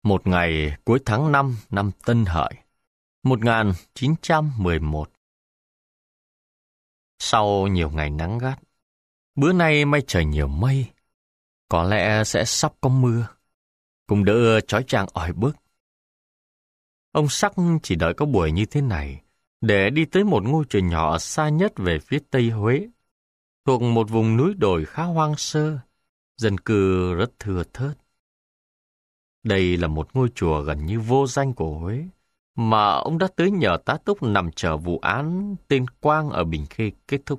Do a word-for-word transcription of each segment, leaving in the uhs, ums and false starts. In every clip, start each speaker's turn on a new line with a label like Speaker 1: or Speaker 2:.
Speaker 1: Một ngày cuối tháng năm năm Tân Hợi, một nghìn chín trăm mười một. Sau nhiều ngày nắng gắt, bữa nay may trời nhiều mây, có lẽ sẽ sắp có mưa, cũng đỡ chói chang oi bức. Ông Sắc chỉ đợi có buổi như thế này để đi tới một ngôi chùa nhỏ xa nhất về phía Tây Huế, thuộc một vùng núi đồi khá hoang sơ, dân cư rất thưa thớt. Đây là một ngôi chùa gần như vô danh của Huế, mà ông đã tới nhờ tá túc nằm chờ vụ án tên Quang ở Bình Khê kết thúc.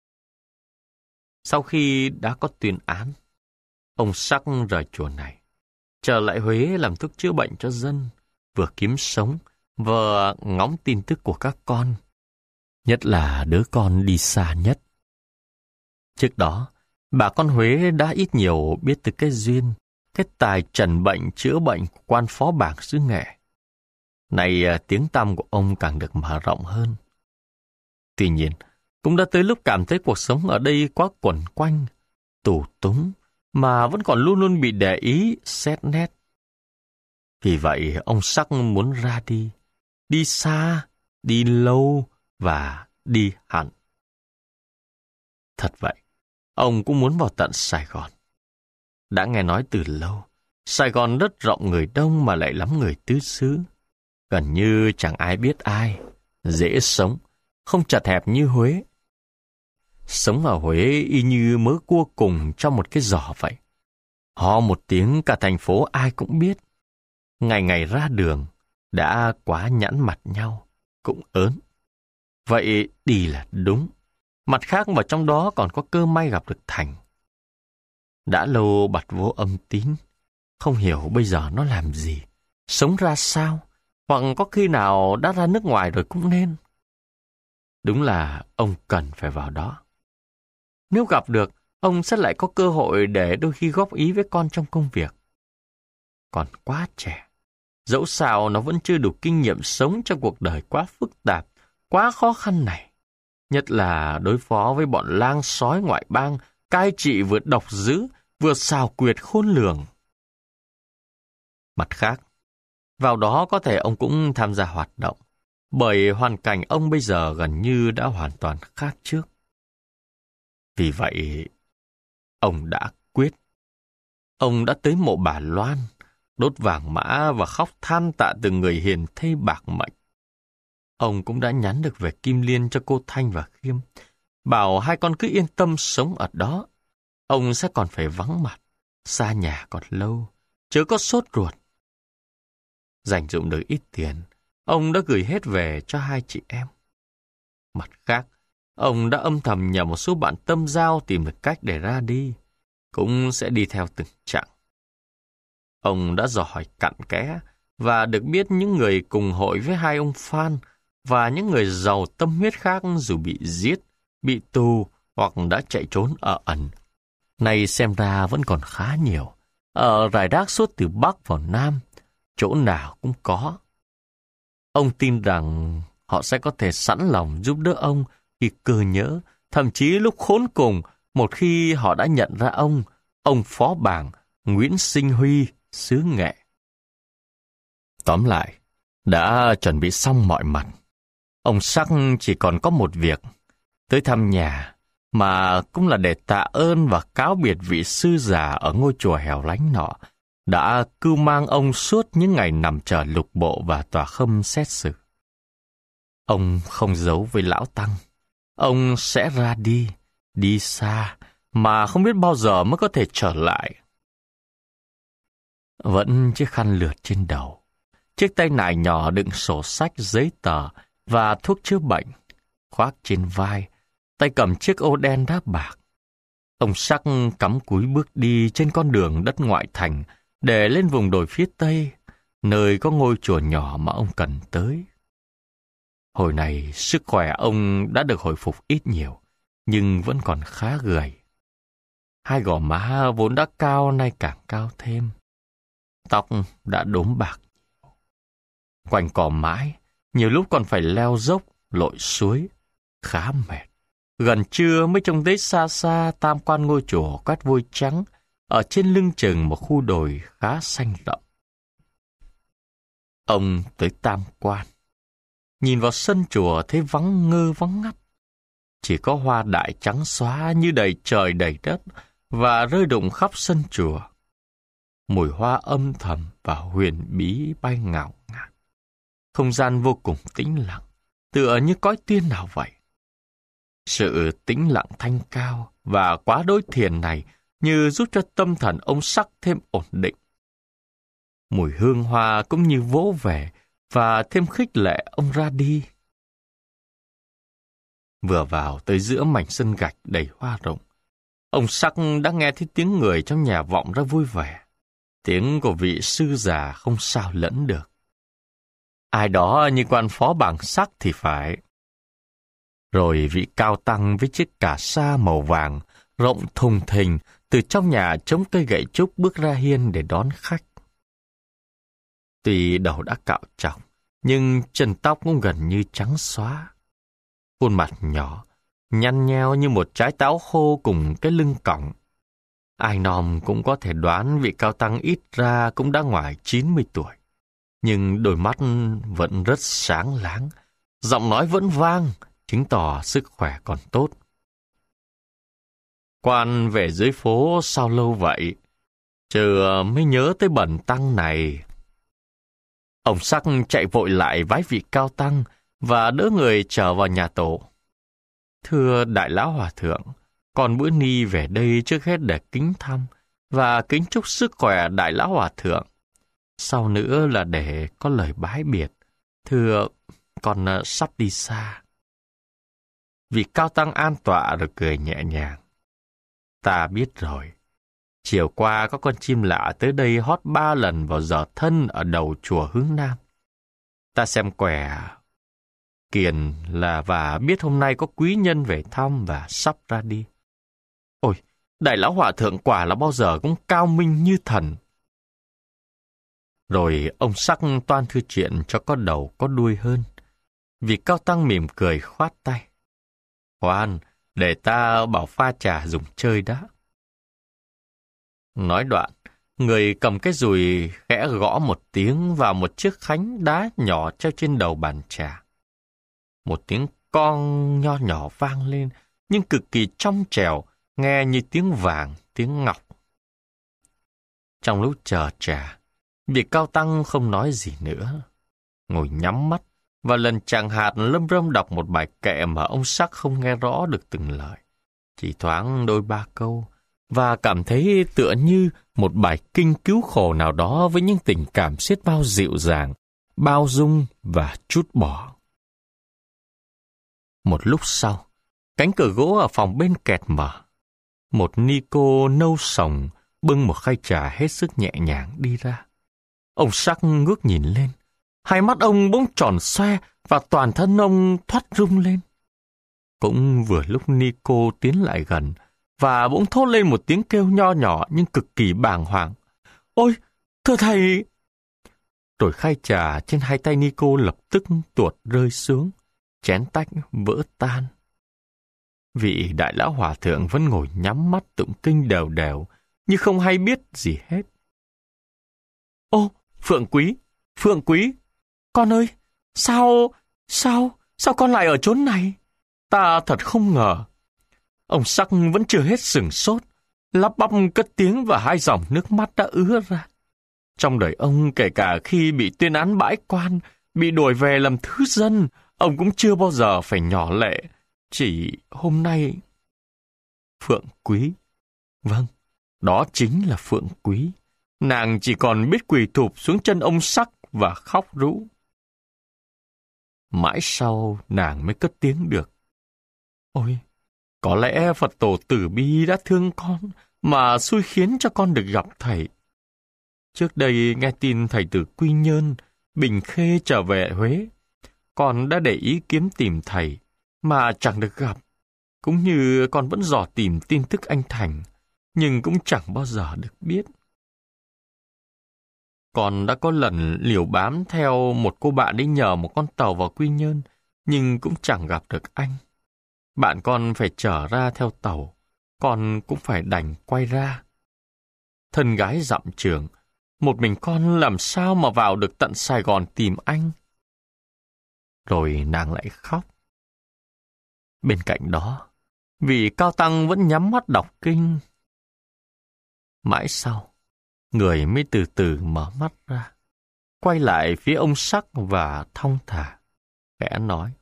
Speaker 1: Sau khi đã có tuyên án, ông Sắc rời chùa này, trở lại Huế làm thuốc chữa bệnh cho dân, vừa kiếm sống, vừa ngóng tin tức của các con, nhất là đứa con đi xa nhất. Trước đó, bà con Huế đã ít nhiều biết từ cái duyên, cái tài trần bệnh chữa bệnh của quan phó bảng xứ Nghệ. Này tiếng tăm của ông càng được mở rộng hơn. Tuy nhiên, cũng đã tới lúc cảm thấy cuộc sống ở đây quá quẩn quanh, tù túng, mà vẫn còn luôn luôn bị để ý, xét nét. Vì vậy, ông Sắc muốn ra đi, đi xa, đi lâu và đi hẳn. Thật vậy, ông cũng muốn vào tận Sài Gòn. Đã nghe nói từ lâu, Sài Gòn rất rộng người đông mà lại lắm người tứ xứ. Gần như chẳng ai biết ai, dễ sống, không chật hẹp như Huế. Sống ở Huế y như mớ cua cùng trong một cái giỏ vậy. Ho một tiếng cả thành phố ai cũng biết. Ngày ngày ra đường, đã quá nhẵn mặt nhau, cũng ớn. Vậy đi là đúng. Mặt khác vào trong đó còn có cơ may gặp được Thành. Đã lâu bặt vô âm tín, không hiểu bây giờ nó làm gì, sống ra sao, hoặc có khi nào đã ra nước ngoài rồi cũng nên. Đúng là ông cần phải vào đó. Nếu gặp được, ông sẽ lại có cơ hội để đôi khi góp ý với con trong công việc. Còn quá trẻ, dẫu sao nó vẫn chưa đủ kinh nghiệm sống trong cuộc đời quá phức tạp, quá khó khăn này. Nhất là đối phó với bọn lang sói ngoại bang, cai trị vừa độc dữ, vừa xào quyệt khôn lường. Mặt khác, vào đó có thể ông cũng tham gia hoạt động, bởi hoàn cảnh ông bây giờ gần như đã hoàn toàn khác trước. Vì vậy, ông đã quyết. Ông đã tới mộ bà Loan, đốt vàng mã và khóc than tạ từng người hiền thê bạc mệnh. Ông cũng đã nhắn được về Kim Liên cho cô Thanh và Khiêm, bảo hai con cứ yên tâm sống ở đó. Ông sẽ còn phải vắng mặt, xa nhà còn lâu, chớ có sốt ruột. Dành dụm được ít tiền, ông đã gửi hết về cho hai chị em. Mặt khác, ông đã âm thầm nhờ một số bạn tâm giao tìm được cách để ra đi, cũng sẽ đi theo từng chặng. Ông đã dò hỏi cặn kẽ và được biết những người cùng hội với hai ông Phan và những người giàu tâm huyết khác dù bị giết, bị tù hoặc đã chạy trốn ở ẩn. Nay xem ra vẫn còn khá nhiều, ở rải rác suốt từ Bắc vào Nam, chỗ nào cũng có. Ông tin rằng họ sẽ có thể sẵn lòng giúp đỡ ông khi cơ nhỡ, thậm chí lúc khốn cùng, một khi họ đã nhận ra ông, ông phó bảng Nguyễn Sinh Huy, xứ Nghệ. Tóm lại, đã chuẩn bị xong mọi mặt. Ông Sắc chỉ còn có một việc, tới thăm nhà, mà cũng là để tạ ơn và cáo biệt vị sư già ở ngôi chùa hẻo lánh nọ, đã cưu mang ông suốt những ngày nằm chờ lục bộ và tòa khâm xét xử. Ông không giấu với lão tăng. Ông sẽ ra đi, đi xa, mà không biết bao giờ mới có thể trở lại. Vẫn chiếc khăn lượt trên đầu, chiếc tay nải nhỏ đựng sổ sách, giấy tờ và thuốc chữa bệnh, khoác trên vai, tay cầm chiếc ô đen đáp bạc. Ông Sắc cắm cúi bước đi trên con đường đất ngoại thành để lên vùng đồi phía Tây, nơi có ngôi chùa nhỏ mà ông cần tới. Hồi này, sức khỏe ông đã được hồi phục ít nhiều, nhưng vẫn còn khá gầy. Hai gò má vốn đã cao nay càng cao thêm. Tóc đã đốm bạc. Quanh cỏ mãi, nhiều lúc còn phải leo dốc, lội suối, khá mệt. Gần trưa mới trông thấy xa xa tam quan ngôi chùa quát vôi trắng ở trên lưng chừng một khu đồi khá xanh rộng. Ông tới Tam Quan. Nhìn vào sân chùa thấy vắng ngơ vắng ngắt. Chỉ có hoa đại trắng xóa như đầy trời đầy đất và rơi rụng khắp sân chùa. Mùi hoa âm thầm và huyền bí bay ngào ngạt. Không gian vô cùng tĩnh lặng, tựa như cõi tiên nào vậy. Sự tĩnh lặng thanh cao và quá đối thiền này như giúp cho tâm thần ông Sắc thêm ổn định. Mùi hương hoa cũng như vỗ về và thêm khích lệ ông ra đi. Vừa vào tới giữa mảnh sân gạch đầy hoa rụng, ông Sắc đã nghe thấy tiếng người trong nhà vọng ra vui vẻ. Tiếng của vị sư già không sao lẫn được. Ai đó như quan phó bảng Sắc thì phải. Rồi vị cao tăng với chiếc cà sa màu vàng, rộng thùng thình, từ trong nhà chống cây gậy trúc bước ra hiên để đón khách. Tuy đầu đã cạo trọc, nhưng chân tóc cũng gần như trắng xóa. Khuôn mặt nhỏ, nhăn nheo như một trái táo khô cùng cái lưng còng. Ai nòm cũng có thể đoán vị cao tăng ít ra cũng đã ngoài chín mươi tuổi. Nhưng đôi mắt vẫn rất sáng láng, giọng nói vẫn vang, chứng tỏ sức khỏe còn tốt. Quan về dưới phố sao lâu vậy? Chờ mới nhớ tới bần tăng này. Ông Sắc chạy vội lại vái vị cao tăng và đỡ người trở vào nhà tổ. Thưa Đại Lão Hòa Thượng, còn bữa ni về đây trước hết để kính thăm và kính chúc sức khỏe Đại Lão Hòa Thượng. Sau nữa là để có lời bái biệt. Thưa, con sắp đi xa. Vị cao tăng an tọa rồi cười nhẹ nhàng. Ta biết rồi. Chiều qua có con chim lạ tới đây hót ba lần vào giờ thân ở đầu chùa hướng Nam. Ta xem quẻ kiền là và biết hôm nay có quý nhân về thăm và sắp ra đi. Ôi, Đại Lão Hòa Thượng quả là bao giờ cũng cao minh như thần. Rồi ông Sắc toan thư chuyện cho có đầu có đuôi hơn. Vị cao tăng mỉm cười khoát tay. Khoan, để ta bảo pha trà dùng chơi đã. Nói đoạn, người cầm cái dùi khẽ gõ một tiếng vào một chiếc khánh đá nhỏ treo trên đầu bàn trà. Một tiếng con nho nhỏ vang lên, nhưng cực kỳ trong trẻo, nghe như tiếng vàng, tiếng ngọc. Trong lúc chờ trà, vị cao tăng không nói gì nữa. Ngồi nhắm mắt, và lần chàng hạt lâm râm đọc một bài kệ mà ông Sắc không nghe rõ được từng lời. Chỉ thoáng đôi ba câu, và cảm thấy tựa như một bài kinh cứu khổ nào đó với những tình cảm xiết bao dịu dàng, bao dung và trút bỏ. Một lúc sau, cánh cửa gỗ ở phòng bên kẹt mở. Một ni cô nâu sòng bưng một khay trà hết sức nhẹ nhàng đi ra. Ông Sắc ngước nhìn lên. Hai mắt ông bỗng tròn xoe và toàn thân ông thoát rung lên. Cũng vừa lúc ni cô tiến lại gần và bỗng thốt lên một tiếng kêu nho nhỏ nhưng cực kỳ bàng hoàng. Ôi, thưa thầy! Rồi khay trà trên hai tay ni cô lập tức tuột rơi xuống, chén tách vỡ tan. Vị Đại Lão Hòa Thượng vẫn ngồi nhắm mắt tụng kinh đều đều, như không hay biết gì hết. Ô, Phượng Quý! Phượng Quý! Con ơi! Sao... Sao... Sao con lại ở chốn này? Ta thật không ngờ. Ông Sắc vẫn chưa hết sửng sốt, lắp bắp cất tiếng và hai dòng nước mắt đã ứa ra. Trong đời ông, kể cả khi bị tuyên án bãi quan, bị đuổi về làm thứ dân, ông cũng chưa bao giờ phải nhỏ lệ. Chỉ hôm nay... Phượng Quý. Vâng, đó chính là Phượng Quý. Nàng chỉ còn biết quỳ thụp xuống chân ông Sắc và khóc rũ. Mãi sau nàng mới cất tiếng được. Ôi, có lẽ Phật tổ tử bi đã thương con mà xui khiến cho con được gặp thầy. Trước đây nghe tin thầy từ Quy Nhơn, Bình Khê trở về Huế. Con đã để ý kiếm tìm thầy mà chẳng được gặp. Cũng như con vẫn dò tìm tin tức anh Thành, nhưng cũng chẳng bao giờ được biết. Con đã có lần liều bám theo một cô bạn đi nhờ một con tàu vào Quy Nhơn, nhưng cũng chẳng gặp được anh. Bạn con phải trở ra theo tàu, con cũng phải đành quay ra. Thân gái dặm trường, một mình con làm sao mà vào được tận Sài Gòn tìm anh. Rồi nàng lại khóc. Bên cạnh đó, vị cao tăng vẫn nhắm mắt đọc kinh. Mãi sau, người mới từ từ mở mắt ra, quay lại phía ông Sắc và thong thả, khẽ nói.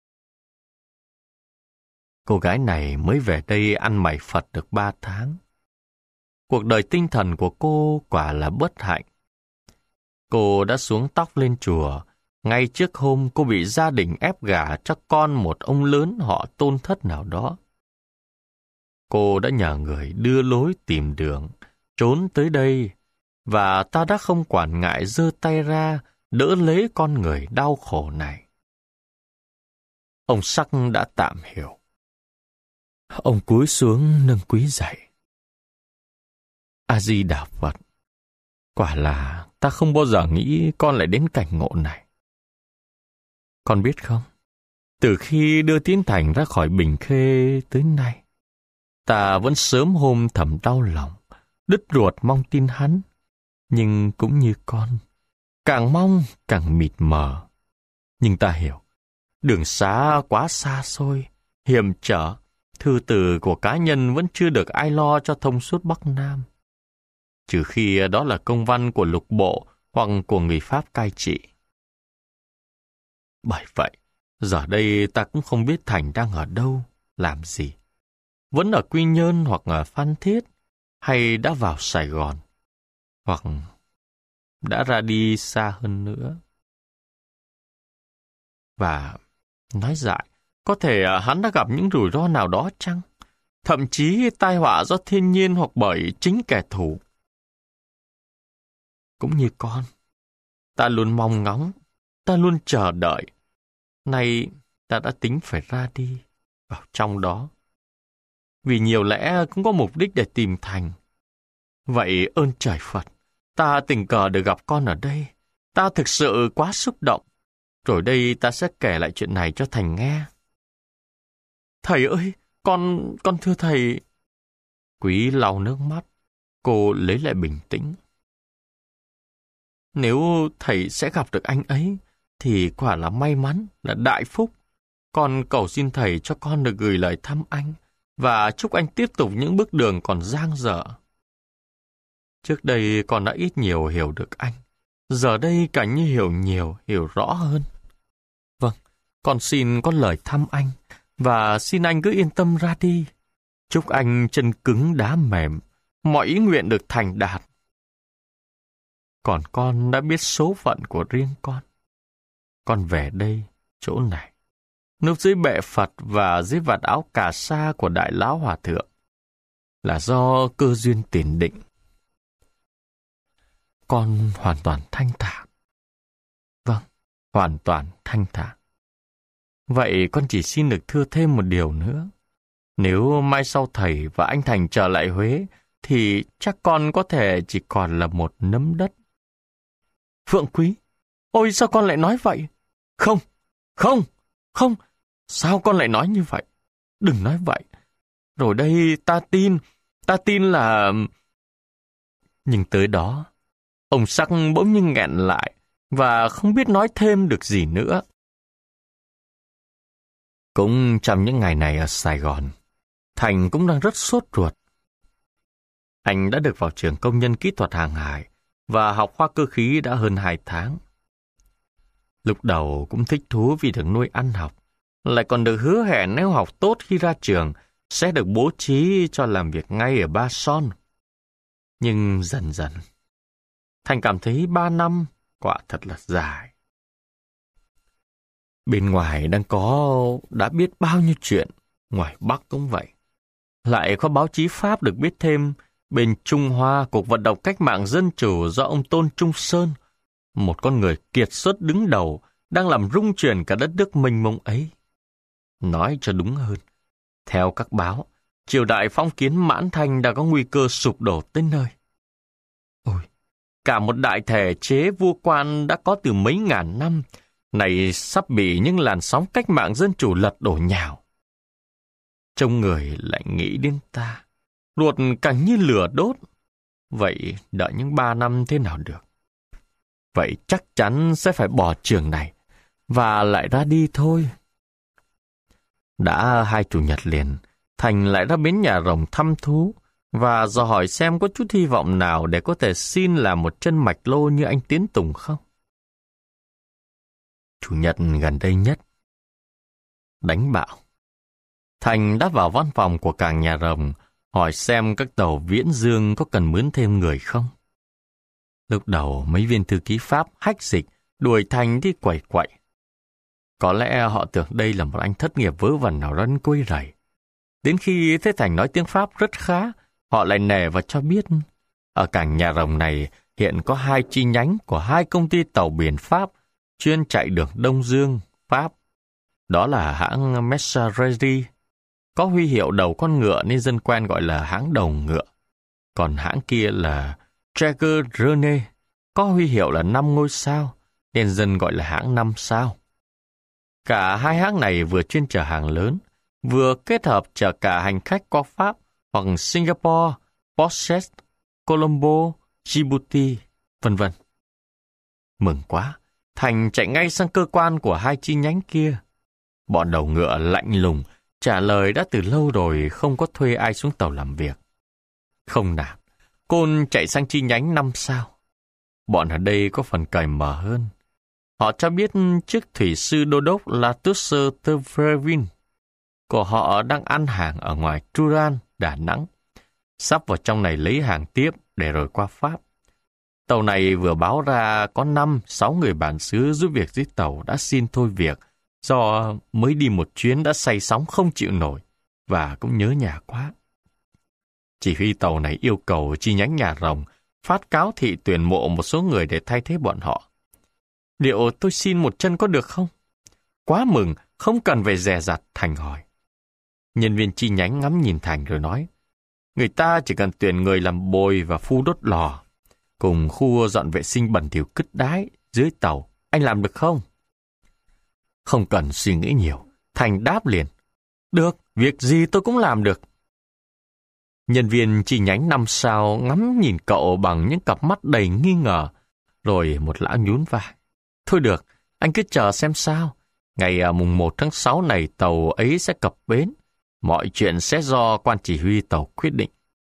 Speaker 1: Cô gái này mới về đây ăn mày Phật được ba tháng. Cuộc đời tinh thần của cô quả là bất hạnh. Cô đã xuống tóc lên chùa ngay trước hôm cô bị gia đình ép gả cho con một ông lớn họ Tôn Thất nào đó. Cô đã nhờ người đưa lối tìm đường, trốn tới đây, và ta đã không quản ngại giơ tay ra đỡ lấy con người đau khổ này. Ông Sắc đã tạm hiểu. Ông cúi xuống nâng Quý dậy. A Di Đà Phật, quả là ta không bao giờ nghĩ con lại đến cảnh ngộ này. Con biết không, từ khi đưa Tiến Thành ra khỏi Bình Khê tới nay, ta vẫn sớm hôm thầm đau lòng, đứt ruột mong tin hắn. Nhưng cũng như con, càng mong càng mịt mờ. Nhưng ta hiểu, đường xá quá xa xôi, hiểm trở, thư từ của cá nhân vẫn chưa được ai lo cho thông suốt Bắc Nam. Trừ khi đó là công văn của lục bộ hoặc của người Pháp cai trị. Bởi vậy, giờ đây ta cũng không biết Thành đang ở đâu, làm gì. Vẫn ở Quy Nhơn hoặc ở Phan Thiết, hay đã vào Sài Gòn, hoặc đã ra đi xa hơn nữa. Và nói dại, có thể hắn đã gặp những rủi ro nào đó chăng? Thậm chí tai họa do thiên nhiên hoặc bởi chính kẻ thù. Cũng như con, ta luôn mong ngóng, ta luôn chờ đợi. Nay ta đã tính phải ra đi vào trong đó. Vì nhiều lẽ cũng có mục đích để tìm Thành. Vậy ơn trời Phật, ta tình cờ được gặp con ở đây. Ta thực sự quá xúc động. Rồi đây ta sẽ kể lại chuyện này cho Thành nghe. Thầy ơi, con, con thưa thầy. Quý lau nước mắt, cô lấy lại bình tĩnh. Nếu thầy sẽ gặp được anh ấy, thì quả là may mắn, là đại phúc. Con cầu xin thầy cho con được gửi lời thăm anh, và chúc anh tiếp tục những bước đường còn dang dở. Trước đây con đã ít nhiều hiểu được anh, giờ đây càng như hiểu nhiều, hiểu rõ hơn. Vâng, con xin có lời thăm anh, và xin anh cứ yên tâm ra đi. Chúc anh chân cứng đá mềm, mọi ý nguyện được thành đạt. Còn con đã biết số phận của riêng con. Con về đây, chỗ này, núp dưới bệ Phật và dưới vạt áo cà sa của Đại Lão Hòa Thượng, là do cơ duyên tiền định. Con hoàn toàn thanh thản. Vâng, hoàn toàn thanh thản. Vậy con chỉ xin được thưa thêm một điều nữa. Nếu mai sau thầy và anh Thành trở lại Huế, thì chắc con có thể chỉ còn là một nấm đất. Phượng Quý, ôi sao con lại nói vậy? Không, không, không, sao con lại nói như vậy? Đừng nói vậy. Rồi đây ta tin, ta tin là... Nhưng tới đó, ông Sắc bỗng nhiên nghẹn lại và không biết nói thêm được gì nữa. Cũng trong những ngày này ở Sài Gòn, Thành cũng đang rất sốt ruột. Anh đã được vào trường công nhân kỹ thuật hàng hải và học khoa cơ khí đã hơn hai tháng. Lúc đầu cũng thích thú vì được nuôi ăn học, lại còn được hứa hẹn nếu học tốt khi ra trường sẽ được bố trí cho làm việc ngay ở Ba Son. Nhưng dần dần, Thành cảm thấy ba năm quả thật là dài. Bên ngoài đang có đã biết bao nhiêu chuyện, ngoài Bắc cũng vậy. Lại có báo chí Pháp được biết thêm, bên Trung Hoa, cuộc vận động cách mạng dân chủ do ông Tôn Trung Sơn, một con người kiệt xuất đứng đầu, đang làm rung chuyển cả đất nước mênh mông ấy. Nói cho đúng hơn, theo các báo, triều đại phong kiến Mãn Thanh đã có nguy cơ sụp đổ tới nơi. Ôi, cả một đại thể chế vua quan đã có từ mấy ngàn năm, này sắp bị những làn sóng cách mạng dân chủ lật đổ nhào. Trông người lại nghĩ đến ta, ruột càng như lửa đốt. Vậy đợi những ba năm thế nào được? Vậy chắc chắn sẽ phải bỏ trường này và lại ra đi thôi. Đã hai chủ nhật liền, Thành lại ra bến nhà rồng thăm thú và dò hỏi xem có chút hy vọng nào để có thể xin làm một chân mạch lô như anh Tiến Tùng không. Chủ nhật gần đây nhất. Đánh bạo. Thành đã vào văn phòng của cảng nhà rồng hỏi xem các tàu Viễn Dương có cần mướn thêm người không. Lúc đầu mấy viên thư ký Pháp hách dịch đuổi Thành đi quẩy quậy. Có lẽ họ tưởng đây là một anh thất nghiệp vớ vẩn nào đó quấy rầy. Đến khi thấy Thành nói tiếng Pháp rất khá, họ lại nể và cho biết ở cảng nhà rồng này hiện có hai chi nhánh của hai công ty tàu biển Pháp chuyên chạy đường Đông Dương, Pháp. Đó là hãng Messageries, có huy hiệu đầu con ngựa nên dân quen gọi là hãng đầu ngựa. Còn hãng kia là Traeger Rene, có huy hiệu là năm ngôi sao nên dân gọi là hãng năm sao. Cả hai hãng này vừa chuyên chở hàng lớn, vừa kết hợp chở cả hành khách qua Pháp hoặc Singapore, Port-Said, Colombo, Djibouti, vân vân. Mừng quá, Thành chạy ngay sang cơ quan của hai chi nhánh kia. Bọn đầu ngựa lạnh lùng trả lời đã từ lâu rồi không có thuê ai xuống tàu làm việc. Không nản, Côn chạy sang chi nhánh năm sao. Bọn ở đây có phần cởi mở hơn. Họ cho biết chiếc thủy sư đô đốc Latouche Tevevin của họ đang ăn hàng ở ngoài Turan, Đà Nẵng, sắp vào trong này lấy hàng tiếp để rồi qua Pháp. Tàu này vừa báo ra có năm, sáu người bản xứ giúp việc dưới tàu đã xin thôi việc do mới đi một chuyến đã say sóng không chịu nổi và cũng nhớ nhà quá. Chỉ huy tàu này yêu cầu chi nhánh nhà rồng phát cáo thị tuyển mộ một số người để thay thế bọn họ. Liệu tôi xin một chân có được không? Quá mừng, không cần phải dè dặt, Thành hỏi. Nhân viên chi nhánh ngắm nhìn Thành rồi nói, người ta chỉ cần tuyển người làm bồi và phu đốt lò, cùng khu dọn vệ sinh bẩn thỉu cứt đái dưới tàu, anh làm được không? Không cần suy nghĩ nhiều, Thành đáp liền, được, việc gì tôi cũng làm được. Nhân viên chi nhánh năm sao ngắm nhìn cậu bằng những cặp mắt đầy nghi ngờ, rồi một lão nhún vai. Thôi được, anh cứ chờ xem sao. Ngày mùng một tháng sáu này tàu ấy sẽ cập bến. Mọi chuyện sẽ do quan chỉ huy tàu quyết định.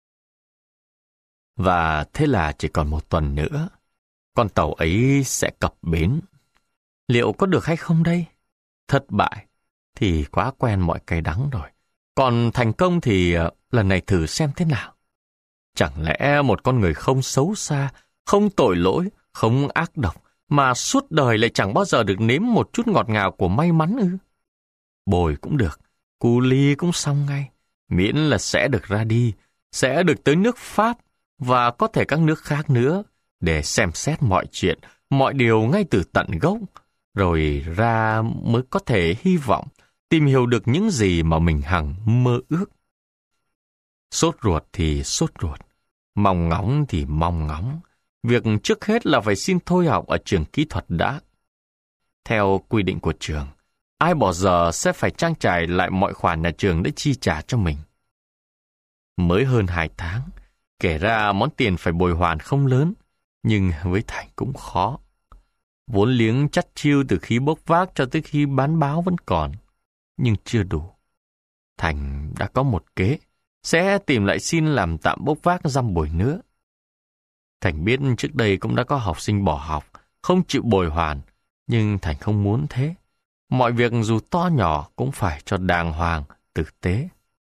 Speaker 1: Và thế là chỉ còn một tuần nữa, con tàu ấy sẽ cập bến. Liệu có được hay không đây? Thất bại thì quá quen mọi cay đắng rồi. Còn thành công thì lần này thử xem thế nào. Chẳng lẽ một con người không xấu xa, không tội lỗi, không ác độc, mà suốt đời lại chẳng bao giờ được nếm một chút ngọt ngào của may mắn ư? Bồi cũng được, cu ly cũng xong ngay, miễn là sẽ được ra đi, sẽ được tới nước Pháp và có thể các nước khác nữa để xem xét mọi chuyện, mọi điều ngay từ tận gốc, rồi ra mới có thể hy vọng tìm hiểu được những gì mà mình hằng mơ ước. Sốt ruột thì sốt ruột, mong ngóng thì mong ngóng. Việc trước hết là phải xin thôi học ở trường kỹ thuật đã. Theo quy định của trường, ai bỏ giờ sẽ phải trang trải lại mọi khoản nhà trường để chi trả cho mình. Mới hơn hai tháng, kể ra món tiền phải bồi hoàn không lớn, nhưng với Thành cũng khó. Vốn liếng chắt chiu từ khi bốc vác cho tới khi bán báo vẫn còn, nhưng chưa đủ. Thành đã có một kế, sẽ tìm lại xin làm tạm bốc vác dăm buổi nữa. Thành biết trước đây cũng đã có học sinh bỏ học, không chịu bồi hoàn, nhưng Thành không muốn thế. Mọi việc dù to nhỏ cũng phải cho đàng hoàng, tử tế.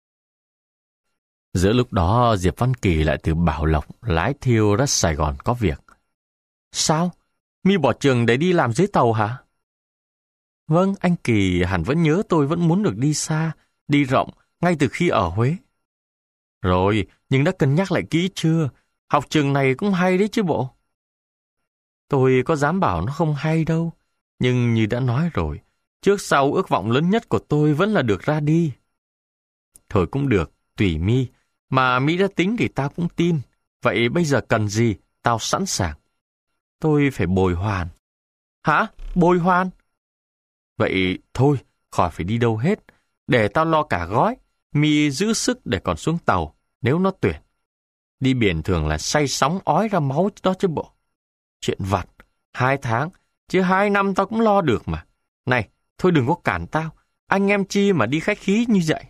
Speaker 1: Giữa lúc đó, Diệp Văn Kỳ lại từ Bảo Lộc lái thiêu ra Sài Gòn có việc. Sao? Mi bỏ trường để đi làm dưới tàu hả? Vâng, anh Kỳ hẳn vẫn nhớ tôi vẫn muốn được đi xa, đi rộng, ngay từ khi ở Huế. Rồi, nhưng đã cân nhắc lại kỹ chưa? Học trường này cũng hay đấy chứ bộ. Tôi có dám bảo nó không hay đâu, nhưng như đã nói rồi, trước sau ước vọng lớn nhất của tôi vẫn là được ra đi. Thôi cũng được, tùy Mi, mà Mi đã tính thì tao cũng tin. Vậy bây giờ cần gì, tao sẵn sàng. Tôi phải bồi hoàn. Hả? Bồi hoàn? Vậy thôi, khỏi phải đi đâu hết, để tao lo cả gói. Mi giữ sức để còn xuống tàu, nếu nó tuyển. Đi biển thường là say sóng ói ra máu đó chứ bộ. Chuyện vặt, hai tháng, chứ hai năm tao cũng lo được mà. Này, thôi đừng có cản tao, anh em chi mà đi khách khí như vậy.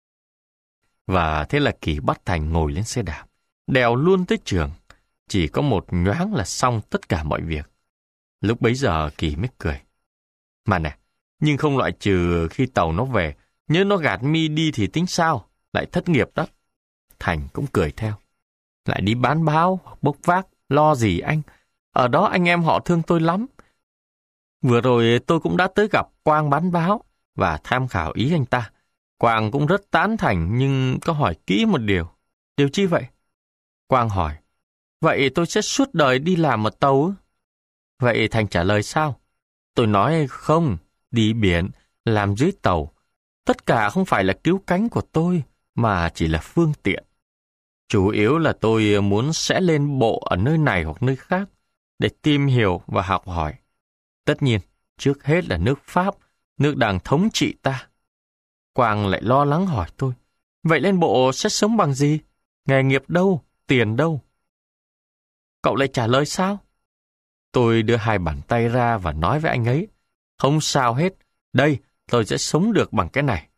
Speaker 1: Và thế là Kỳ bắt Thành ngồi lên xe đạp, đèo luôn tới trường. Chỉ có một nhoáng là xong tất cả mọi việc. Lúc bấy giờ Kỳ mới cười. Mà nè, nhưng không loại trừ khi tàu nó về, nhớ nó gạt mi đi thì tính sao, lại thất nghiệp đó. Thành cũng cười theo. Lại đi bán báo, bốc vác, lo gì anh? Ở đó anh em họ thương tôi lắm. Vừa rồi tôi cũng đã tới gặp Quang bán báo và tham khảo ý anh ta. Quang cũng rất tán thành nhưng có hỏi kỹ một điều. Điều chi vậy? Quang hỏi, vậy tôi sẽ suốt đời đi làm một tàu? Vậy Thành trả lời sao? Tôi nói không, đi biển, làm dưới tàu. Tất cả không phải là cứu cánh của tôi, mà chỉ là phương tiện. Chủ yếu là tôi muốn sẽ lên bộ ở nơi này hoặc nơi khác, để tìm hiểu và học hỏi. Tất nhiên, trước hết là nước Pháp, nước đang thống trị ta. Quang lại lo lắng hỏi tôi, vậy lên bộ sẽ sống bằng gì? Nghề nghiệp đâu? Tiền đâu? Cậu lại trả lời sao? Tôi đưa hai bàn tay ra và nói với anh ấy, không sao hết, đây, tôi sẽ sống được bằng cái này.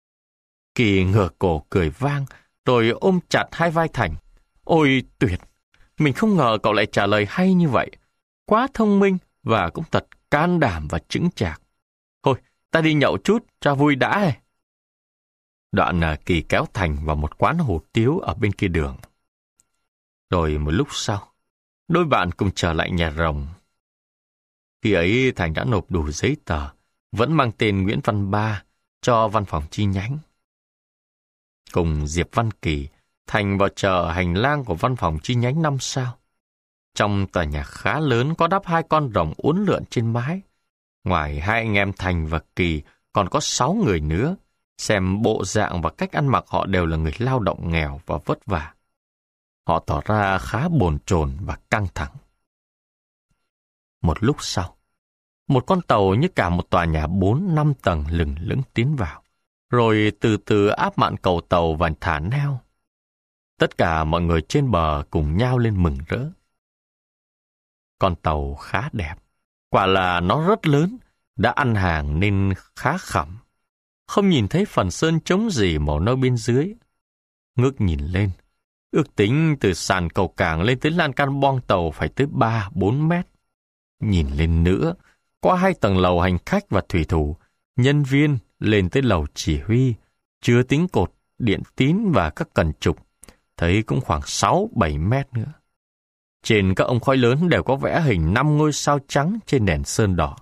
Speaker 1: Kỳ ngửa cổ cười vang, rồi ôm chặt hai vai Thành. Ôi tuyệt, mình không ngờ cậu lại trả lời hay như vậy. Quá thông minh và cũng thật can đảm và chững chạc. Thôi, ta đi nhậu chút cho vui đã. Hay. Đoạn Kỳ kéo Thành vào một quán hủ tiếu ở bên kia đường. Rồi một lúc sau, đôi bạn cùng trở lại nhà rồng. Khi ấy Thành đã nộp đủ giấy tờ, vẫn mang tên Nguyễn Văn Ba, cho văn phòng chi nhánh. Cùng Diệp Văn Kỳ, Thành vào chờ hành lang của văn phòng chi nhánh năm sao. Trong tòa nhà khá lớn có đắp hai con rồng uốn lượn trên mái. Ngoài hai anh em Thành và Kỳ, còn có sáu người nữa. Xem bộ dạng và cách ăn mặc họ đều là người lao động nghèo và vất vả. Họ tỏ ra khá bồn chồn và căng thẳng. Một lúc sau, một con tàu như cả một tòa nhà bốn năm tầng lừng lững tiến vào, rồi từ từ áp mạn cầu tàu và thả neo. Tất cả mọi người trên bờ cùng nhao lên mừng rỡ. Con tàu khá đẹp, quả là nó rất lớn, đã ăn hàng nên khá khẩm. Không nhìn thấy phần sơn trống gì màu nâu bên dưới. Ngước nhìn lên, ước tính từ sàn cầu cảng lên tới lan can boong tàu phải tới ba bốn mét. Nhìn lên nữa, qua hai tầng lầu hành khách và thủy thủ, nhân viên lên tới lầu chỉ huy, chưa tính cột, điện tín và các cần trục, thấy cũng khoảng sáu bảy mét nữa. Trên các ống khói lớn đều có vẽ hình năm ngôi sao trắng trên nền sơn đỏ.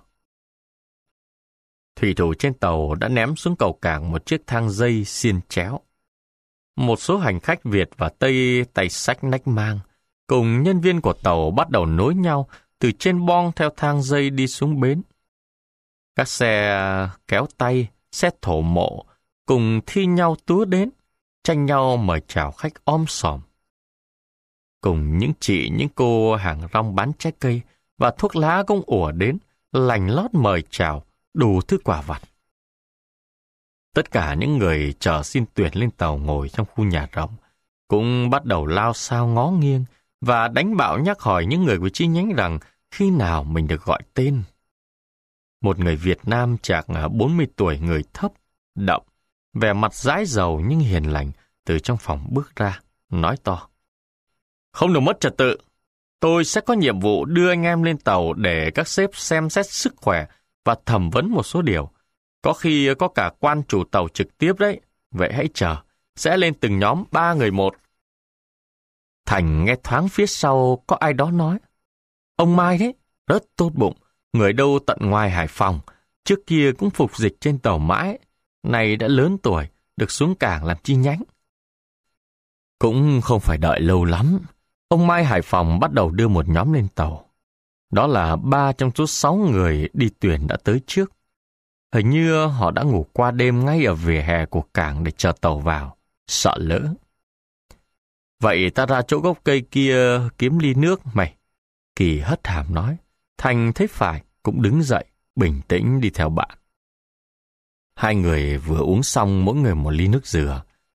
Speaker 1: Thủy thủ trên tàu đã ném xuống cầu cảng một chiếc thang dây xiên chéo. Một số hành khách Việt và Tây tay xách nách mang, cùng nhân viên của tàu bắt đầu nối nhau từ trên boong theo thang dây đi xuống bến. Các xe kéo tay, xe thổ mộ, cùng thi nhau túa đến, tranh nhau mời chào khách om sòm. Cùng những chị, những cô hàng rong bán trái cây và thuốc lá cũng ùa đến, lành lót mời chào, đủ thứ quà vặt. Tất cả những người chờ xin tuyển lên tàu ngồi trong khu nhà rộng cũng bắt đầu lao sao ngó nghiêng và đánh bạo nhắc hỏi những người của chi nhánh rằng khi nào mình được gọi tên. Một người Việt Nam chạc bốn mươi tuổi, người thấp, đậm, vẻ mặt dãi dầu nhưng hiền lành, từ trong phòng bước ra, nói to. Không được mất trật tự. Tôi sẽ có nhiệm vụ đưa anh em lên tàu để các sếp xem xét sức khỏe và thẩm vấn một số điều. Có khi có cả quan chủ tàu trực tiếp đấy. Vậy hãy chờ, sẽ lên từng nhóm ba người một. Thành nghe thoáng phía sau có ai đó nói. Ông Mai đấy, rất tốt bụng, người đâu tận ngoài Hải Phòng, trước kia cũng phục dịch trên tàu mãi, này đã lớn tuổi, được xuống cảng làm chi nhánh. Cũng không phải đợi lâu lắm, ông Mai Hải Phòng bắt đầu đưa một nhóm lên tàu. Đó là ba trong số sáu người đi tuyển đã tới trước. Hình như họ đã ngủ qua đêm ngay ở vỉa hè của cảng để chờ tàu vào, sợ lỡ. Vậy ta ra chỗ gốc cây kia kiếm ly nước mày. Kỳ hất hàm nói. Thành thấy phải, cũng đứng dậy, bình tĩnh đi theo bạn. Hai người vừa uống xong mỗi người một ly nước dừa,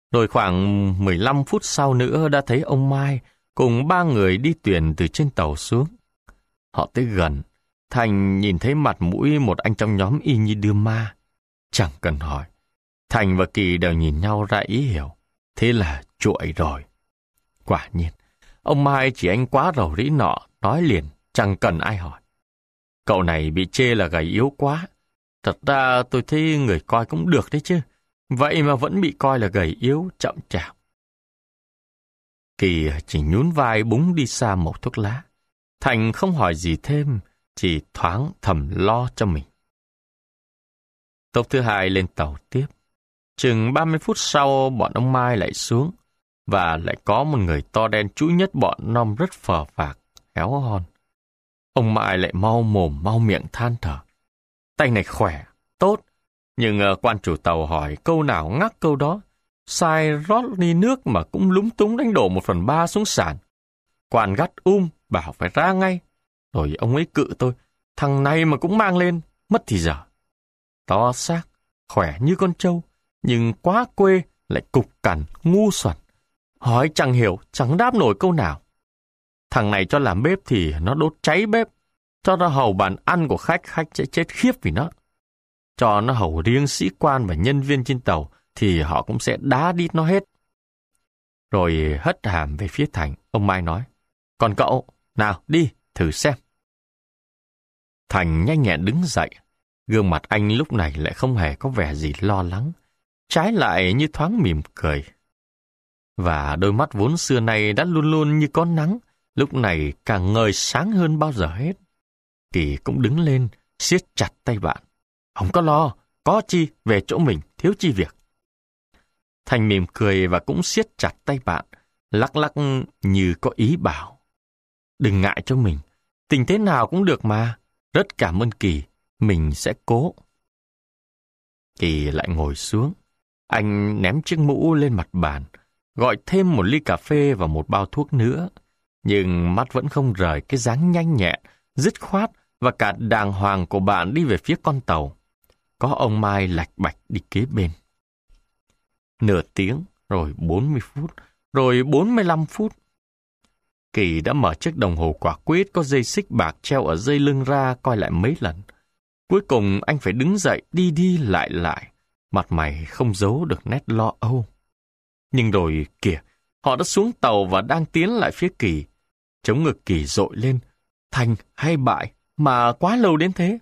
Speaker 1: Rồi khoảng mười lăm phút sau nữa đã thấy ông Mai cùng ba người đi thuyền từ trên tàu xuống. Họ tới gần, Thành nhìn thấy mặt mũi một anh trong nhóm y như đưa ma. Chẳng cần hỏi, Thành và Kỳ đều nhìn nhau ra ý hiểu. Thế là chuội rồi. Quả nhiên, ông Mai chỉ anh quá rầu rĩ nọ, nói liền, chẳng cần ai hỏi. Cậu này bị chê là gầy yếu quá. Thật ra tôi thấy người coi cũng được đấy chứ. Vậy mà vẫn bị coi là gầy yếu, chậm chạp. Kỳ chỉ nhún vai búng đi xa một thuốc lá. Thành không hỏi gì thêm, chỉ thoáng thầm lo cho mình. Tốp thứ hai lên tàu tiếp. Chừng ba mươi phút sau, bọn ông Mai lại xuống, và lại có một người to đen chúi nhất bọn non rất phờ phạc, héo hon. Ông Mai lại mau mồm mau miệng than thở. Tay này khỏe, tốt, nhưng uh, quan chủ tàu hỏi câu nào ngắc câu đó. Sai rót ly nước mà cũng lúng túng đánh đổ một phần ba xuống sàn. Quan gắt um, bảo phải ra ngay. Rồi ông ấy cự tôi, thằng này mà cũng mang lên, mất thì giờ. To xác, khỏe như con trâu, nhưng quá quê, lại cục cằn, ngu xuẩn. Hỏi chẳng hiểu, chẳng đáp nổi câu nào. Thằng này cho làm bếp thì nó đốt cháy bếp. Cho nó hầu bàn ăn của khách, khách sẽ chết khiếp vì nó. Cho nó hầu riêng sĩ quan và nhân viên trên tàu, thì họ cũng sẽ đá đít nó hết. Rồi hất hàm về phía Thành, ông Mai nói, còn cậu, nào đi, thử xem. Thành nhanh nhẹn đứng dậy, gương mặt anh lúc này lại không hề có vẻ gì lo lắng, trái lại như thoáng mỉm cười. Và đôi mắt vốn xưa nay đã luôn luôn như có nắng, lúc này càng ngời sáng hơn bao giờ hết. Kỳ cũng đứng lên, siết chặt tay bạn. Không có lo, có chi, về chỗ mình, thiếu chi việc. Thành mỉm cười và cũng siết chặt tay bạn, lắc lắc như có ý bảo. Đừng ngại cho mình, tình thế nào cũng được mà. Rất cảm ơn Kỳ, mình sẽ cố. Kỳ lại ngồi xuống. Anh ném chiếc mũ lên mặt bàn, gọi thêm một ly cà phê và một bao thuốc nữa. Nhưng mắt vẫn không rời cái dáng nhanh nhẹn, dứt khoát và cả đàng hoàng của bạn đi về phía con tàu. Có ông Mai lạch bạch đi kế bên. Nửa tiếng, rồi bốn mươi phút, rồi bốn mươi lăm phút. Kỳ đã mở chiếc đồng hồ quả quýt có dây xích bạc treo ở dây lưng ra coi lại mấy lần. Cuối cùng anh phải đứng dậy đi đi lại lại, mặt mày không giấu được nét lo âu. Nhưng rồi kìa, họ đã xuống tàu và đang tiến lại phía Kỳ. Chống ngực Kỳ dội lên, thành hay bại mà quá lâu đến thế.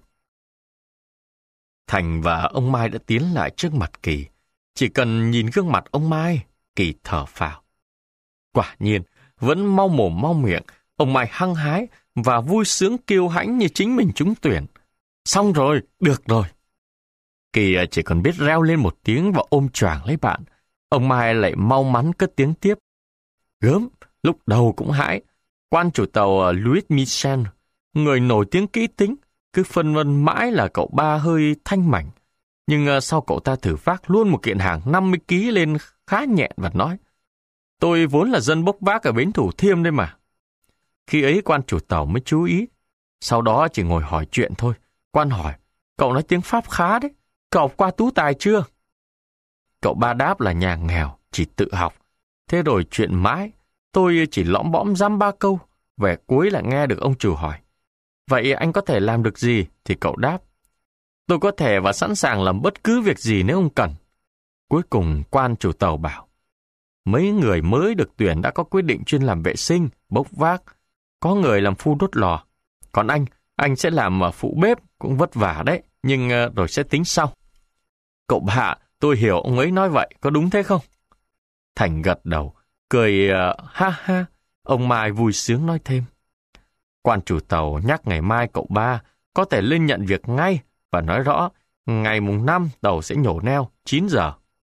Speaker 1: Thành và ông Mai đã tiến lại trước mặt Kỳ. Chỉ cần nhìn gương mặt ông Mai, Kỳ thở phào. Quả nhiên, vẫn mau mồm mau miệng, ông Mai hăng hái và vui sướng kiêu hãnh như chính mình trúng tuyển. Xong rồi, được rồi. Kỳ chỉ còn biết reo lên một tiếng và ôm choàng lấy bạn. Ông Mai lại mau mắn cất tiếng tiếp. Gớm, lúc đầu cũng hãi. Quan chủ tàu Louis Michel, người nổi tiếng kỹ tính, cứ phân vân mãi là cậu ba hơi thanh mảnh. Nhưng sau cậu ta thử vác luôn một kiện hàng năm mươi ki lô gam lên khá nhẹ và nói, tôi vốn là dân bốc vác ở bến Thủ Thiêm đây mà. Khi ấy quan chủ tàu mới chú ý. Sau đó chỉ ngồi hỏi chuyện thôi. Quan hỏi, cậu nói tiếng Pháp khá đấy, cậu qua tú tài chưa? Cậu ba đáp là nhà nghèo, chỉ tự học. Thế rồi chuyện mãi, tôi chỉ lõm bõm dăm ba câu. Về cuối là nghe được ông chủ hỏi, vậy anh có thể làm được gì? Thì cậu đáp, tôi có thể và sẵn sàng làm bất cứ việc gì nếu ông cần. Cuối cùng quan chủ tàu bảo, mấy người mới được tuyển đã có quyết định chuyên làm vệ sinh, bốc vác. Có người làm phu đốt lò. Còn anh, anh sẽ làm phụ bếp, cũng vất vả đấy, nhưng rồi sẽ tính sau. Cậu bà, tôi hiểu ông ấy nói vậy, có đúng thế không? Thành gật đầu, cười uh, ha ha. Ông Mai vui sướng nói thêm. Quan chủ tàu nhắc ngày mai cậu ba có thể lên nhận việc ngay và nói rõ ngày mùng năm tàu sẽ nhổ neo chín giờ.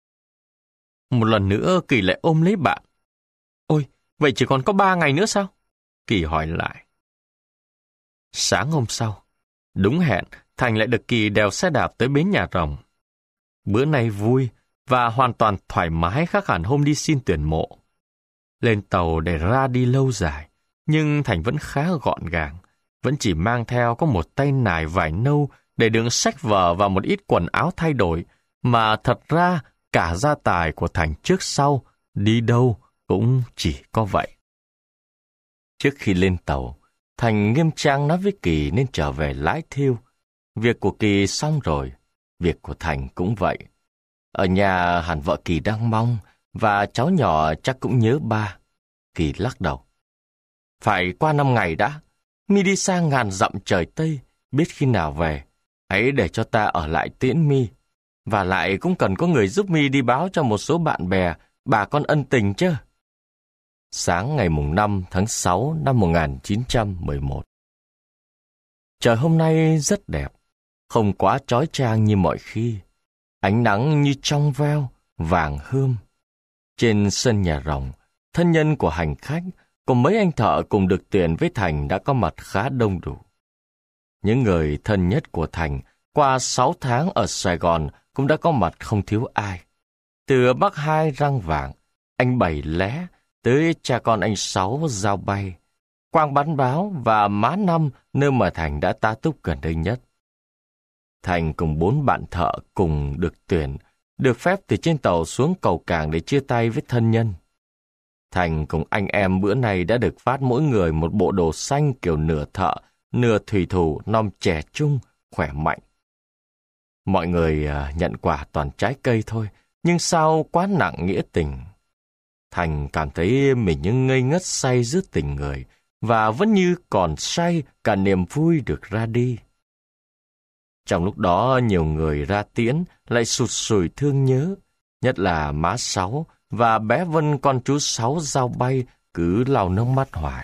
Speaker 1: Một lần nữa Kỳ lại ôm lấy bạn. Ôi, vậy chỉ còn có ba ngày nữa sao? Kỳ hỏi lại. Sáng hôm sau, đúng hẹn, Thành lại được Kỳ đèo xe đạp tới bến Nhà Rồng. Bữa nay vui và hoàn toàn thoải mái khác hẳn hôm đi xin tuyển mộ. Lên tàu để ra đi lâu dài, nhưng Thành vẫn khá gọn gàng, vẫn chỉ mang theo có một tay nải vải nâu để đựng sách vở và một ít quần áo thay đổi, mà thật ra cả gia tài của Thành trước sau, đi đâu cũng chỉ có vậy. Trước khi lên tàu, Thành nghiêm trang nói với Kỳ nên trở về lái thiêu. Việc của Kỳ xong rồi, việc của Thành cũng vậy. Ở nhà hẳn vợ Kỳ đang mong, và cháu nhỏ chắc cũng nhớ ba. Kỳ lắc đầu. Phải qua năm ngày đã, mi đi xa ngàn dặm trời Tây, biết khi nào về. Hãy để cho ta ở lại tiễn mi. Và lại cũng cần có người giúp mi đi báo cho một số bạn bè, bà con ân tình chứ. Sáng ngày mùng năm tháng sáu năm một nghìn chín trăm mười một. Trời hôm nay rất đẹp, không quá chói chang như mọi khi. Ánh nắng như trong veo, vàng hươm. Trên sân nhà rồng, thân nhân của hành khách cùng mấy anh thợ cùng được tuyển với Thành đã có mặt khá đông đủ. Những người thân nhất của Thành qua sáu tháng ở Sài Gòn cũng đã có mặt không thiếu ai. Từ bác Hai Răng Vàng, anh Bảy Lé, tới cha con anh Sáu Dao Bay, Quang Bán Báo và má Năm nơi mà Thành đã tá túc gần đây nhất. Thành cùng bốn bạn thợ cùng được tuyển, được phép từ trên tàu xuống cầu cảng để chia tay với thân nhân. Thành cùng anh em bữa nay đã được phát mỗi người một bộ đồ xanh kiểu nửa thợ, nửa thủy thủ, non trẻ trung, khỏe mạnh. Mọi người uh, nhận quà toàn trái cây thôi, nhưng sao quá nặng nghĩa tình. Thành cảm thấy mình như ngây ngất say giữa tình người, và vẫn như còn say cả niềm vui được ra đi. Trong lúc đó nhiều người ra tiễn lại sụt sùi thương nhớ, nhất là má Sáu và bé Vân con chú Sáu Dao Bay cứ lau nước mắt hoài.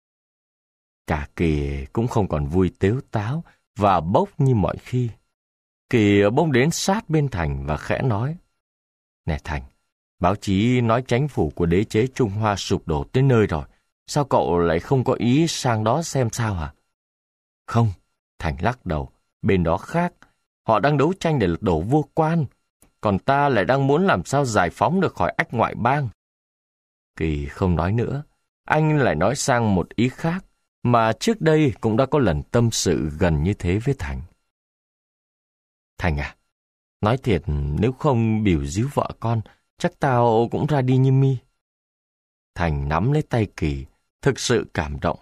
Speaker 1: Cả Kỳ cũng không còn vui tếu táo và bốc như mọi khi. Kỳ bỗng đến sát bên Thành và khẽ nói: Nè Thành, báo chí nói chính phủ của đế chế Trung Hoa sụp đổ tới nơi rồi. Sao cậu lại không có ý sang đó xem sao hả? Không, Thành lắc đầu. Bên đó khác, họ đang đấu tranh để lật đổ vua Quan, còn ta lại đang muốn làm sao giải phóng được khỏi ách ngoại bang. Kỳ không nói nữa, anh lại nói sang một ý khác, mà trước đây cũng đã có lần tâm sự gần như thế với Thành. Thành à, nói thiệt, nếu không biểu díu vợ con, chắc tao cũng ra đi như mi. Thành nắm lấy tay Kỳ, thực sự cảm động.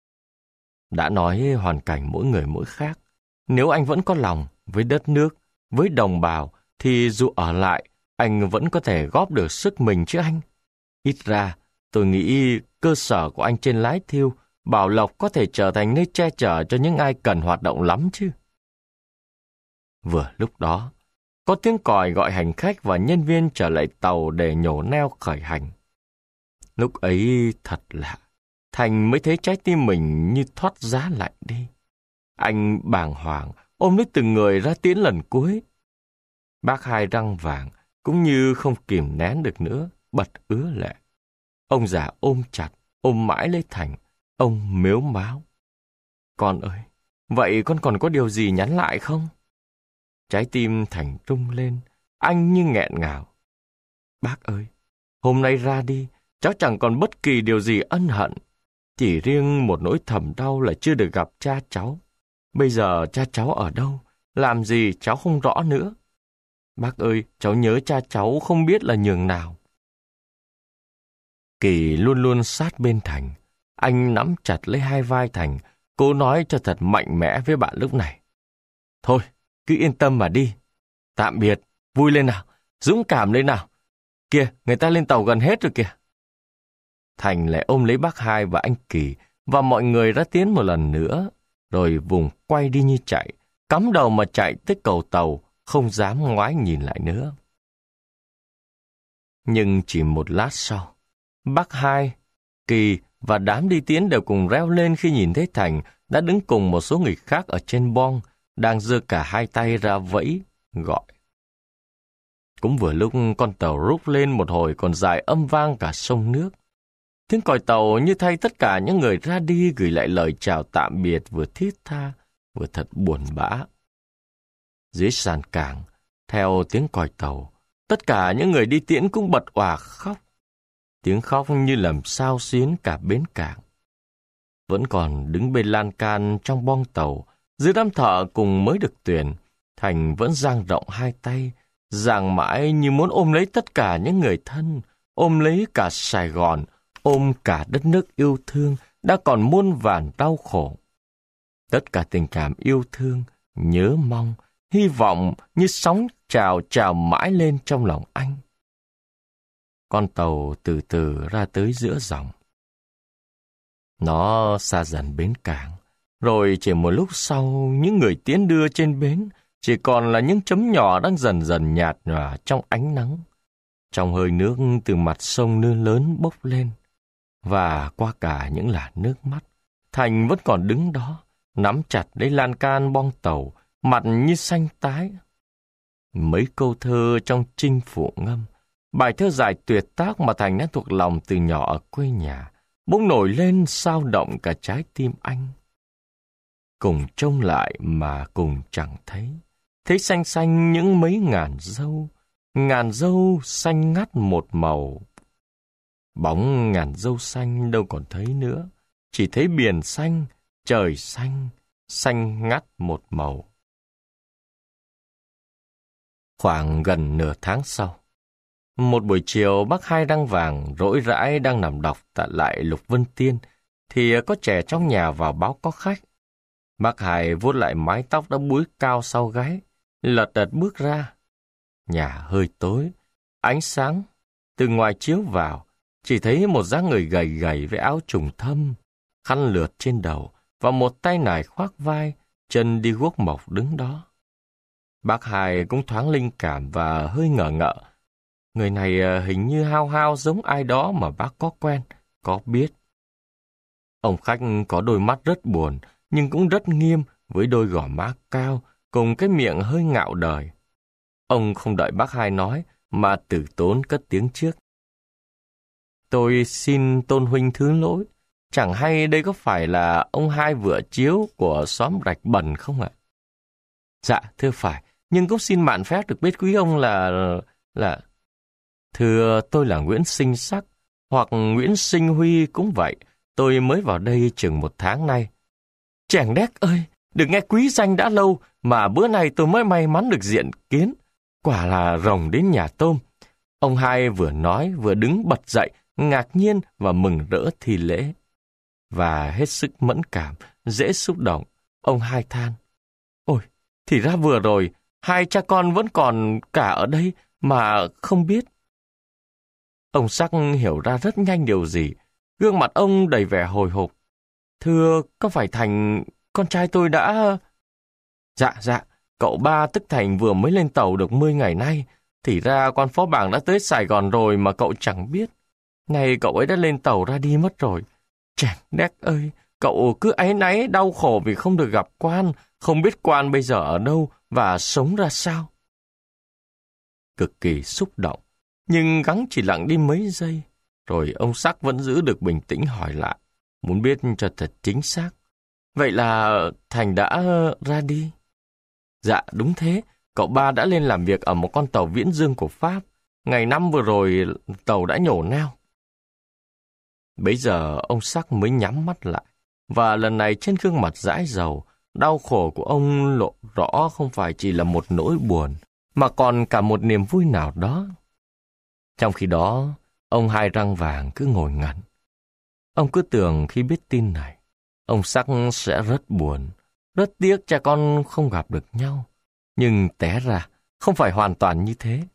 Speaker 1: Đã nói hoàn cảnh mỗi người mỗi khác. Nếu anh vẫn có lòng với đất nước, với đồng bào, thì dù ở lại, anh vẫn có thể góp được sức mình chứ anh. Ít ra, tôi nghĩ cơ sở của anh trên lái thiêu, Bảo Lộc có thể trở thành nơi che chở cho những ai cần hoạt động lắm chứ. Vừa lúc đó, có tiếng còi gọi hành khách và nhân viên trở lại tàu để nhổ neo khởi hành. Lúc ấy thật lạ, Thành mới thấy trái tim mình như thoát giá lạnh đi. Anh bàng hoàng ôm lấy từng người ra tiễn lần cuối. Bác Hai Răng Vàng cũng như không kìm nén được nữa, bật ứa lệ. Ông già ôm chặt, ôm mãi lấy Thành. Ông mếu máo: Con ơi, vậy con còn có điều gì nhắn lại không? Trái tim Thành rung lên, anh như nghẹn ngào. Bác ơi, hôm nay ra đi, cháu chẳng còn bất kỳ điều gì ân hận. Chỉ riêng một nỗi thầm đau là chưa được gặp cha cháu. Bây giờ cha cháu ở đâu, làm gì cháu không rõ nữa. Bác ơi, cháu nhớ cha cháu không biết là nhường nào. Kỳ luôn luôn sát bên Thành. Anh nắm chặt lấy hai vai Thành, cố nói cho thật mạnh mẽ với bạn lúc này. Thôi, cứ yên tâm mà đi. Tạm biệt, vui lên nào, dũng cảm lên nào. Kìa, người ta lên tàu gần hết rồi kìa. Thành lại ôm lấy bác Hai và anh Kỳ và mọi người ra tiến một lần nữa, rồi vùng quay đi như chạy, cắm đầu mà chạy tới cầu tàu, không dám ngoái nhìn lại nữa. Nhưng chỉ một lát sau, bác Hai, Kỳ và đám đi tiến đều cùng reo lên khi nhìn thấy Thành đã đứng cùng một số người khác ở trên boong, đang giơ cả hai tay ra vẫy, gọi. Cũng vừa lúc con tàu rút lên một hồi còn dài âm vang cả sông nước. Tiếng còi tàu như thay tất cả những người ra đi gửi lại lời chào tạm biệt vừa thiết tha, vừa thật buồn bã. Dưới sàn cảng, theo tiếng còi tàu, tất cả những người đi tiễn cũng bật òa khóc. Tiếng khóc như làm xao xuyến cả bến cảng. Vẫn còn đứng bên lan can trong boong tàu, dưới đám thợ cùng mới được tuyển, Thành vẫn dang rộng hai tay, Giàng mãi như muốn ôm lấy tất cả những người thân, ôm lấy cả Sài Gòn, ôm cả đất nước yêu thương, đã còn muôn vàn đau khổ. Tất cả tình cảm yêu thương, nhớ mong, hy vọng như sóng trào trào mãi lên trong lòng anh. Con tàu từ từ ra tới giữa dòng. Nó xa dần bến cảng, rồi chỉ một lúc sau, những người tiễn đưa trên bến chỉ còn là những chấm nhỏ đang dần dần nhạt nhòa trong ánh nắng, trong hơi nước từ mặt sông nưa lớn bốc lên. Và qua cả những làn nước mắt, Thành vẫn còn đứng đó, nắm chặt lấy lan can bong tàu, mặt như xanh tái. Mấy câu thơ trong Chinh Phụ Ngâm, bài thơ dài tuyệt tác mà Thành đã thuộc lòng từ nhỏ ở quê nhà, bỗng nổi lên sao động cả trái tim anh. Cùng trông lại mà cùng chẳng thấy, thấy xanh xanh những mấy ngàn dâu, ngàn dâu xanh ngắt một màu. Bóng ngàn dâu xanh đâu còn thấy nữa, chỉ thấy biển xanh, trời xanh, xanh ngắt một màu. Khoảng gần nửa tháng sau, một buổi chiều bác Hai Răng Vàng rỗi rãi đang nằm đọc tại lại Lục Vân Tiên, thì có trẻ trong nhà vào báo có khách. Bác Hai vuốt lại mái tóc đã búi cao sau gáy, lật đật bước ra. Nhà hơi tối, ánh sáng từ ngoài chiếu vào, chỉ thấy một dáng người gầy gầy với áo trùng thâm, khăn lượt trên đầu và một tay nải khoác vai, chân đi guốc mộc đứng đó. Bác Hai cũng thoáng linh cảm và hơi ngờ ngợ. Người này hình như hao hao giống ai đó mà bác có quen, có biết. Ông khách có đôi mắt rất buồn, nhưng cũng rất nghiêm, với đôi gò má cao, cùng cái miệng hơi ngạo đời. Ông không đợi bác Hai nói, mà tử tốn cất tiếng trước. Tôi xin Tôn huynh thứ lỗi, chẳng hay đây có phải là ông Hai Vựa Chiếu của xóm Rạch Bẩn không ạ? Dạ, thưa phải, nhưng cũng xin mạn phép được biết quý ông là... là... Thưa, tôi là Nguyễn Sinh Sắc, hoặc Nguyễn Sinh Huy cũng vậy, tôi mới vào đây chừng một tháng nay. Chàng đét ơi, được nghe quý danh đã lâu, mà bữa nay tôi mới may mắn được diện kiến. Quả là rồng đến nhà tôm. Ông Hai vừa nói vừa đứng bật dậy, ngạc nhiên và mừng rỡ thi lễ. Và hết sức mẫn cảm, dễ xúc động, ông Hai than. Ôi, thì ra vừa rồi, hai cha con vẫn còn cả ở đây mà không biết. Ông Sắc hiểu ra rất nhanh điều gì, gương mặt ông đầy vẻ hồi hộp. Thưa, có phải Thành, con trai tôi đã... Dạ, dạ, cậu ba tức Thành vừa mới lên tàu được mười ngày nay, thì ra quan phó bảng đã tới Sài Gòn rồi mà cậu chẳng biết. Này cậu ấy đã lên tàu ra đi mất rồi. Chàng đét ơi, cậu cứ áy náy đau khổ vì không được gặp quan, không biết quan bây giờ ở đâu và sống ra sao. Cực kỳ xúc động, nhưng gắng chỉ lặng đi mấy giây, rồi ông Sắc vẫn giữ được bình tĩnh hỏi lại, muốn biết cho thật chính xác. Vậy là Thành đã ra đi? Dạ, đúng thế, cậu ba đã lên làm việc ở một con tàu Viễn Dương của Pháp. Ngày năm vừa rồi tàu đã nhổ neo. Bấy giờ ông Sắc mới nhắm mắt lại, và lần này trên gương mặt dãi dầu, đau khổ của ông lộ rõ không phải chỉ là một nỗi buồn, mà còn cả một niềm vui nào đó. Trong khi đó, ông Hai Răng Vàng cứ ngồi ngẩn. Ông cứ tưởng khi biết tin này, ông Sắc sẽ rất buồn, rất tiếc cha con không gặp được nhau. Nhưng té ra, không phải hoàn toàn như thế.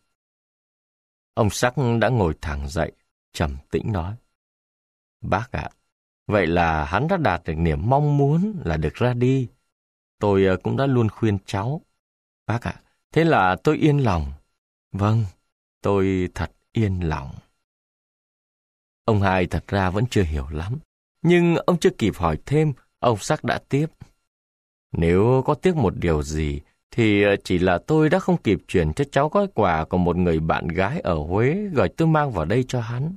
Speaker 1: Ông Sắc đã ngồi thẳng dậy, trầm tĩnh nói. Bác ạ, vậy là hắn đã đạt được niềm mong muốn là được ra đi. Tôi cũng đã luôn khuyên cháu. Bác ạ, thế là tôi yên lòng. Vâng, tôi thật yên lòng. Ông Hai thật ra vẫn chưa hiểu lắm, nhưng ông chưa kịp hỏi thêm, ông Sắc đã tiếp. Nếu có tiếc một điều gì, thì chỉ là tôi đã không kịp chuyển cho cháu gói quà của một người bạn gái ở Huế gửi tôi mang vào đây cho hắn.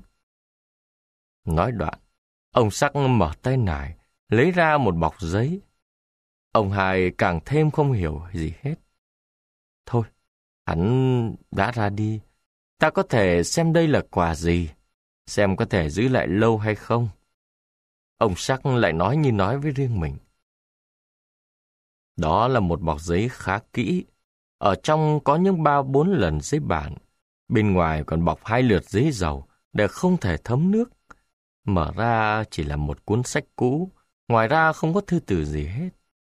Speaker 1: Nói đoạn, ông Sắc mở tay nải, lấy ra một bọc giấy. Ông Hai càng thêm không hiểu gì hết. Thôi, hắn đã ra đi. Ta có thể xem đây là quà gì, xem có thể giữ lại lâu hay không. Ông Sắc lại nói như nói với riêng mình. Đó là một bọc giấy khá kỹ. Ở trong có những ba bốn lần giấy bản, bên ngoài còn bọc hai lượt giấy dầu để không thể thấm nước. Mở ra chỉ là một cuốn sách cũ, ngoài ra không có thư từ gì hết.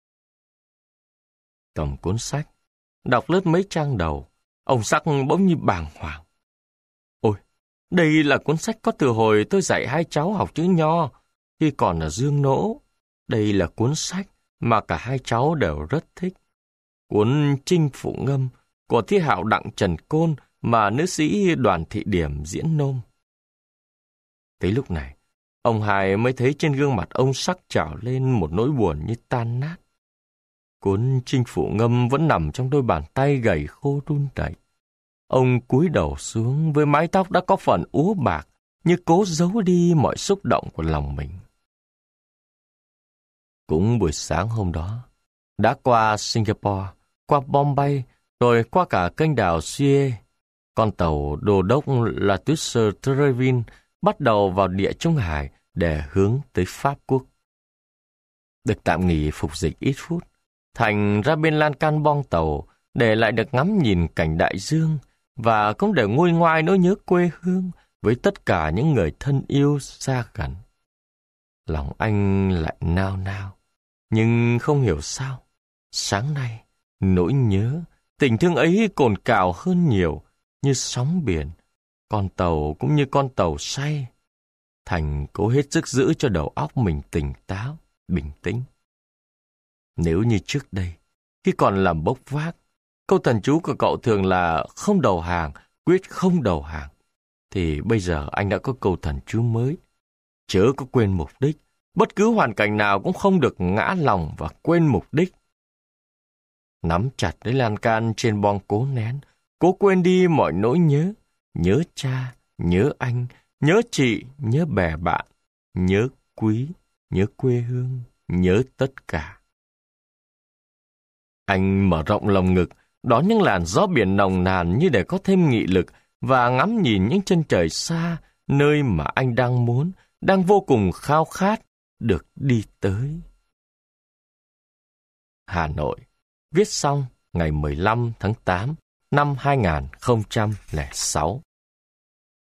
Speaker 1: Cầm cuốn sách, đọc lướt mấy trang đầu, ông Sắc bỗng như bàng hoàng. Ôi, đây là cuốn sách có từ hồi tôi dạy hai cháu học chữ nho, khi còn ở Dương Nỗ. Đây là cuốn sách mà cả hai cháu đều rất thích. Cuốn Chinh Phụ Ngâm của thi hào Đặng Trần Côn mà nữ sĩ Đoàn Thị Điểm diễn nôm. Tới lúc này, ông Hai mới thấy trên gương mặt ông Sắc trào lên một nỗi buồn như tan nát. Cuốn Chinh Phụ Ngâm vẫn nằm trong đôi bàn tay gầy khô run rẩy. Ông cúi đầu xuống với mái tóc đã có phần úa bạc, như cố giấu đi mọi xúc động của lòng mình. Cũng buổi sáng hôm đó, đã qua Singapore, qua Bombay, rồi qua cả kênh đào Suez, con tàu đô đốc La Touche Trevin bắt đầu vào địa Trung Hải để hướng tới Pháp Quốc. Được tạm nghỉ phục dịch ít phút, Thành ra bên lan can boong tàu để lại được ngắm nhìn cảnh đại dương và cũng để nguôi ngoai nỗi nhớ quê hương với tất cả những người thân yêu xa gần. Lòng anh lại nao nao, nhưng không hiểu sao, sáng nay, nỗi nhớ, tình thương ấy cồn cào hơn nhiều, như sóng biển, con tàu cũng như con tàu say. Thành cố hết sức giữ cho đầu óc mình tỉnh táo, bình tĩnh. Nếu như trước đây, khi còn làm bốc vác, câu thần chú của cậu thường là không đầu hàng, quyết không đầu hàng, thì bây giờ anh đã có câu thần chú mới. Chớ có quên mục đích, bất cứ hoàn cảnh nào cũng không được ngã lòng và quên mục đích. Nắm chặt lấy lan can trên boong cố nén, cố quên đi mọi nỗi nhớ, nhớ cha, nhớ anh, nhớ chị, nhớ bè bạn, nhớ quý, nhớ quê hương, nhớ tất cả. Anh mở rộng lồng ngực, đón những làn gió biển nồng nàn như để có thêm nghị lực và ngắm nhìn những chân trời xa, nơi mà anh đang muốn, đang vô cùng khao khát được đi tới. Hà Nội, viết xong ngày mười lăm tháng tám năm hai nghìn không trăm lẻ sáu.